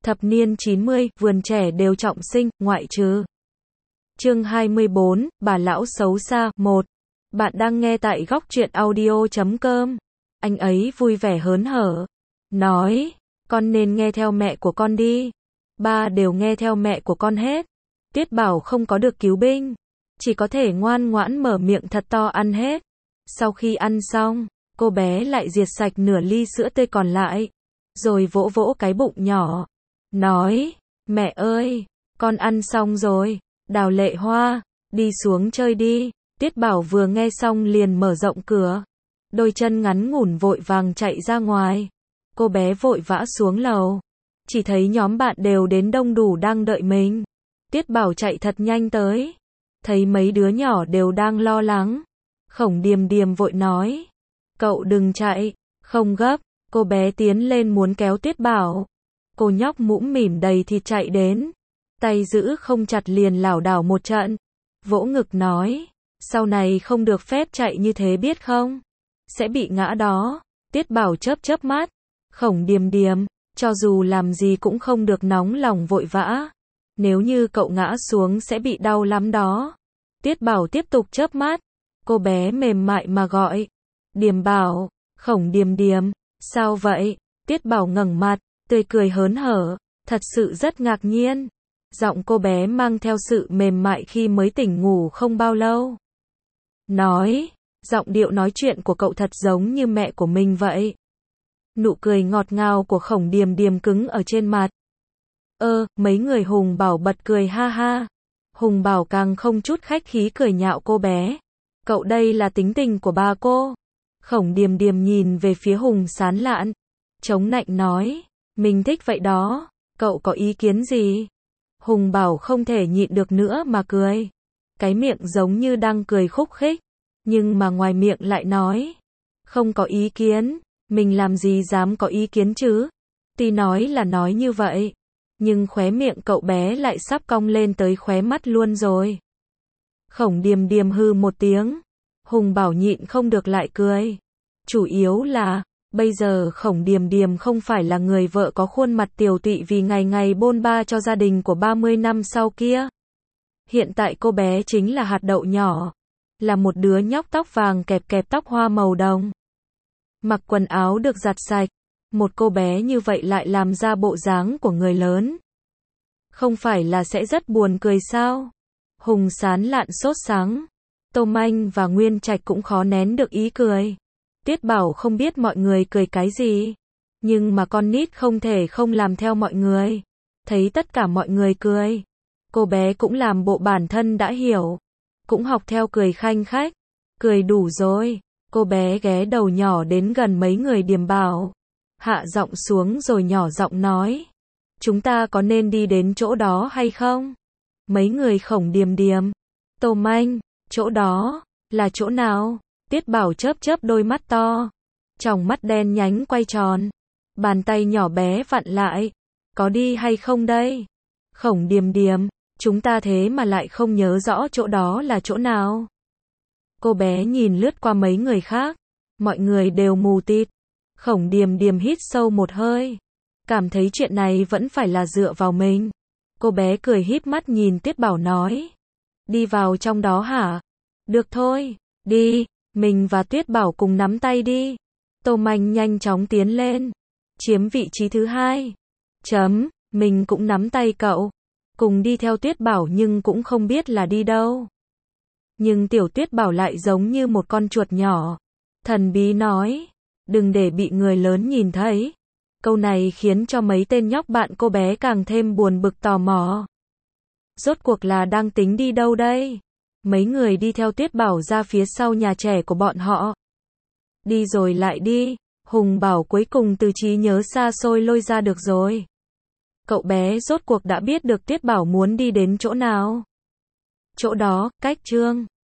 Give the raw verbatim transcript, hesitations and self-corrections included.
Thập niên chín mươi, vườn trẻ đều trọng sinh, ngoại trừ. Chương hai mươi bốn, bà lão xấu xa, một. Bạn đang nghe tại góc truyện audio chấm com. Anh ấy vui vẻ hớn hở. Nói, con nên nghe theo mẹ của con đi. Ba đều nghe theo mẹ của con hết. Tuyết Bảo không có được cứu binh. Chỉ có thể ngoan ngoãn mở miệng thật to ăn hết. Sau khi ăn xong, cô bé lại diệt sạch nửa ly sữa tươi còn lại. Rồi vỗ vỗ cái bụng nhỏ. Nói, mẹ ơi, con ăn xong rồi. Đào Lệ Hoa, đi xuống chơi đi. Tuyết Bảo vừa nghe xong liền mở rộng cửa. Đôi chân ngắn ngủn vội vàng chạy ra ngoài. Cô bé vội vã xuống lầu. Chỉ thấy nhóm bạn đều đến đông đủ đang đợi mình. Tuyết Bảo chạy thật nhanh tới. Thấy mấy đứa nhỏ đều đang lo lắng. Khổng Điềm Điềm vội nói. Cậu đừng chạy, không gấp. Cô bé tiến lên muốn kéo Tuyết Bảo. Cô nhóc mũm mỉm đầy thịt chạy đến. Tay giữ không chặt liền lảo đảo một trận. Vỗ ngực nói. Sau này không được phép chạy như thế biết không? Sẽ bị ngã đó. Tuyết Bảo chớp chớp mắt. Khổng Điềm Điềm, cho dù làm gì cũng không được nóng lòng vội vã. Nếu như cậu ngã xuống sẽ bị đau lắm đó. Tuyết Bảo tiếp tục chớp mắt. Cô bé mềm mại mà gọi. Điềm Bảo, Khổng Điềm Điềm, sao vậy? Tuyết Bảo ngẩng mặt, tươi cười hớn hở, thật sự rất ngạc nhiên. Giọng cô bé mang theo sự mềm mại khi mới tỉnh ngủ không bao lâu. Nói, giọng điệu nói chuyện của cậu thật giống như mẹ của mình vậy. Nụ cười ngọt ngào của Khổng Điềm Điềm cứng ở trên mặt. Ơ, mấy người Hùng Bảo bật cười ha ha. Hùng Bảo càng không chút khách khí cười nhạo cô bé. Cậu đây là tính tình của bà cô. Khổng Điềm Điềm nhìn về phía Hùng Sán Lạn. Chống nạnh nói, mình thích vậy đó, cậu có ý kiến gì? Hùng Bảo không thể nhịn được nữa mà cười. Cái miệng giống như đang cười khúc khích, nhưng mà ngoài miệng lại nói, không có ý kiến, mình làm gì dám có ý kiến chứ? Tuy nói là nói như vậy, nhưng khóe miệng cậu bé lại sắp cong lên tới khóe mắt luôn rồi. Khổng Điềm Điềm hư một tiếng, Hùng Bảo nhịn không được lại cười. Chủ yếu là, bây giờ Khổng Điềm Điềm không phải là người vợ có khuôn mặt tiều tụy vì ngày ngày bôn ba cho gia đình của ba mươi năm sau kia. Hiện tại cô bé chính là hạt đậu nhỏ, là một đứa nhóc tóc vàng kẹp kẹp tóc hoa màu đồng. Mặc quần áo được giặt sạch, một cô bé như vậy lại làm ra bộ dáng của người lớn. Không phải là sẽ rất buồn cười sao? Hùng Sán Lạn sốt sắng. Tô Anh và Nguyên Trạch cũng khó nén được ý cười. Tuyết Bảo không biết mọi người cười cái gì, nhưng mà con nít không thể không làm theo mọi người. Thấy tất cả mọi người cười, cô bé cũng làm bộ bản thân đã hiểu, cũng học theo cười khanh khách. Cười đủ rồi, cô bé ghé đầu nhỏ đến gần mấy người Điềm Bảo, hạ giọng xuống rồi nhỏ giọng nói, chúng ta có nên đi đến chỗ đó hay không? Mấy người Khổng Điềm Điềm, Tô Anh, chỗ đó là chỗ nào? Tuyết Bảo chớp chớp đôi mắt to, tròng mắt đen nhánh quay tròn, bàn tay nhỏ bé vặn lại, có đi hay không đây? Khổng Điềm Điềm, chúng ta thế mà lại không nhớ rõ chỗ đó là chỗ nào. Cô bé nhìn lướt qua mấy người khác, mọi người đều mù tịt. Khổng Điềm Điềm hít sâu một hơi, cảm thấy chuyện này vẫn phải là dựa vào mình. Cô bé cười híp mắt nhìn Tuyết Bảo nói, đi vào trong đó hả? Được thôi, đi. Mình và Tuyết Bảo cùng nắm tay đi. Tô Anh nhanh chóng tiến lên, chiếm vị trí thứ hai. Chấm, mình cũng nắm tay cậu, cùng đi theo Tuyết Bảo nhưng cũng không biết là đi đâu. Nhưng tiểu Tuyết Bảo lại giống như một con chuột nhỏ, thần bí nói, đừng để bị người lớn nhìn thấy. Câu này khiến cho mấy tên nhóc bạn cô bé càng thêm buồn bực tò mò. Rốt cuộc là đang tính đi đâu đây? Mấy người đi theo Tuyết Bảo ra phía sau nhà trẻ của bọn họ. Đi rồi lại đi, Hùng Bảo cuối cùng từ trí nhớ xa xôi lôi ra được rồi. Cậu bé rốt cuộc đã biết được Tuyết Bảo muốn đi đến chỗ nào. Chỗ đó, cách Trương